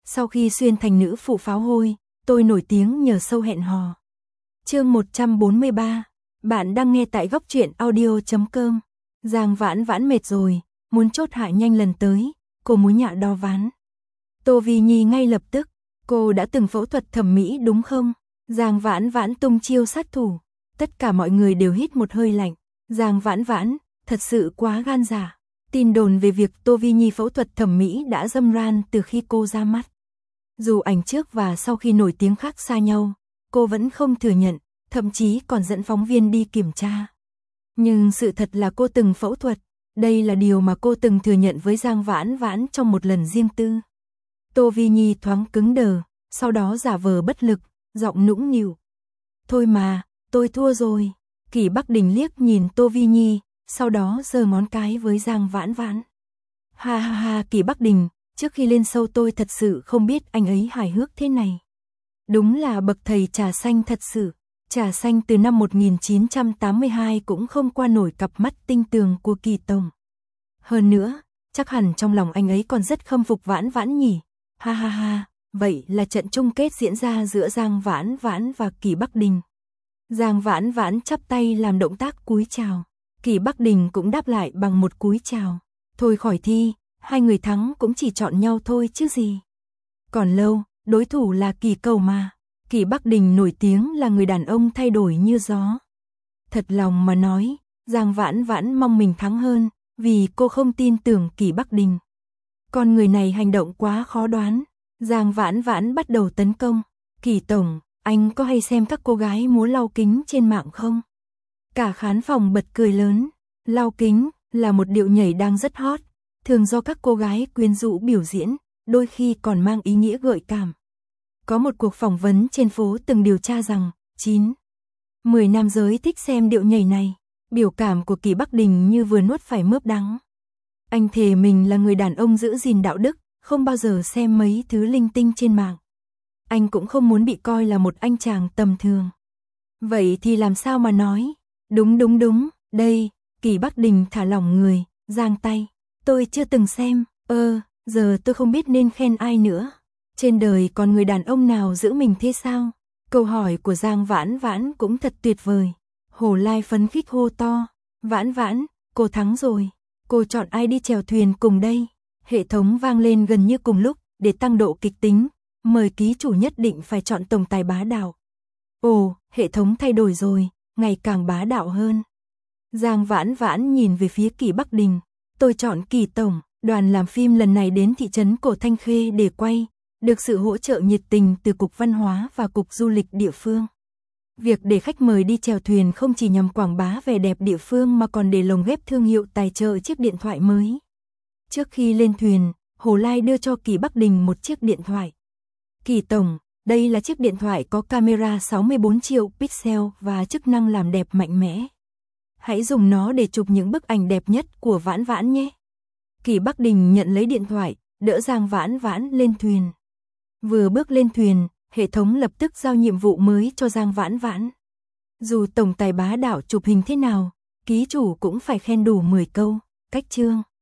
Sau khi xuyên thành nữ phụ pháo hôi, tôi nổi tiếng nhờ show hẹn hò. Chương 143. Bạn đang nghe tại góc truyện audio.com. Giang Vãn Vãn mệt rồi, muốn chốt hạ nhanh lần tới, cô muốn nhạ đo ván. Tô Vi Nhi ngay lập tức, cô đã từng phẫu thuật thẩm mỹ đúng không? Giang Vãn Vãn tung chiêu sát thủ. Tất cả mọi người đều hít một hơi lạnh. Giang Vãn Vãn, thật sự quá gan dạ. Tin đồn về việc Tô Vi Nhi phẫu thuật thẩm mỹ đã râm ran từ khi cô ra mắt. Dù ảnh trước và sau khi nổi tiếng khác xa nhau, cô vẫn không thừa nhận, thậm chí còn dẫn phóng viên đi kiểm tra. Nhưng sự thật là cô từng phẫu thuật, đây là điều mà cô từng thừa nhận với Giang Vãn Vãn trong một lần riêng tư. Tô Vi Nhi thoáng cứng đờ, sau đó giả vờ bất lực, giọng nũng nịu. Thôi mà, tôi thua rồi. Kỷ Bắc Đình liếc nhìn Tô Vi Nhi, sau đó giơ ngón cái với Giang Vãn Vãn. Ha ha ha, Kỷ Bắc Đình, trước khi lên show tôi thật sự không biết anh ấy hài hước thế này. Đúng là bậc thầy trà xanh thật sự. Trà xanh từ năm 1982 cũng không qua nổi cặp mắt tinh tường của Kỳ Tổng. Hơn nữa, chắc hẳn trong lòng anh ấy còn rất khâm phục Vãn Vãn nhỉ. Ha ha ha, vậy là trận chung kết diễn ra giữa Giang Vãn Vãn và Kỷ Bắc Đình. Giang Vãn Vãn chắp tay làm động tác cúi chào. Kỷ Bắc Đình cũng đáp lại bằng một cúi chào. Thôi khỏi thi, hai người thắng cũng chỉ chọn nhau thôi chứ gì. Còn lâu, đối thủ là Kỳ Cầu mà. Kỷ Bắc Đình nổi tiếng là người đàn ông thay đổi như gió. Thật lòng mà nói, Giang Vãn Vãn mong mình thắng hơn, vì cô không tin tưởng Kỷ Bắc Đình. Con người này hành động quá khó đoán. Giang Vãn Vãn bắt đầu tấn công. Kỷ Tổng, anh có hay xem các cô gái múa lau kính trên mạng không? Cả khán phòng bật cười lớn. Lau kính là một điệu nhảy đang rất hot, thường do các cô gái quyến rũ biểu diễn, đôi khi còn mang ý nghĩa gợi cảm. Có một cuộc phỏng vấn trên phố từng điều tra rằng 9/10 nam giới thích xem điệu nhảy này. Biểu cảm của Kỷ Bắc Đình như vừa nuốt phải mướp đắng. Anh thề mình là người đàn ông giữ gìn đạo đức, không bao giờ xem mấy thứ linh tinh trên mạng. Anh cũng không muốn bị coi là một anh chàng tầm thường. Vậy thì làm sao mà nói? Đúng, đây, Kỷ Bắc Đình thả lỏng người, giang tay. Tôi chưa từng xem, giờ tôi không biết nên khen ai nữa. Trên đời còn người đàn ông nào giữ mình thế sao? Câu hỏi của Giang Vãn Vãn cũng thật tuyệt vời. Hồ Lai phấn khích hô to. Vãn Vãn, cô thắng rồi. Cô chọn ai đi chèo thuyền cùng đây? Hệ thống vang lên gần như cùng lúc, để tăng độ kịch tính. Mời ký chủ nhất định phải chọn tổng tài bá đạo. Ồ, hệ thống thay đổi rồi, ngày càng bá đạo hơn. Giang Vãn Vãn nhìn về phía Kỷ Bắc Đình. Tôi chọn Kỳ Tổng. Đoàn làm phim lần này đến thị trấn Cổ Thanh Khê để quay, được sự hỗ trợ nhiệt tình từ Cục Văn hóa và Cục Du lịch địa phương. Việc để khách mời đi chèo thuyền không chỉ nhằm quảng bá vẻ đẹp địa phương mà còn để lồng ghép thương hiệu tài trợ chiếc điện thoại mới. Trước khi lên thuyền, Hồ Lai đưa cho Kỷ Bắc Đình một chiếc điện thoại. Kỳ Tổng, đây là chiếc điện thoại có camera 64 triệu pixel và chức năng làm đẹp mạnh mẽ. Hãy dùng nó để chụp những bức ảnh đẹp nhất của Vãn Vãn nhé. Kỷ Bắc Đình nhận lấy điện thoại, đỡ Giang Vãn Vãn lên thuyền. Vừa bước lên thuyền, hệ thống lập tức giao nhiệm vụ mới cho Giang Vãn Vãn. Dù tổng tài bá đạo chụp hình thế nào, ký chủ cũng phải khen đủ 10 câu. Cách chương.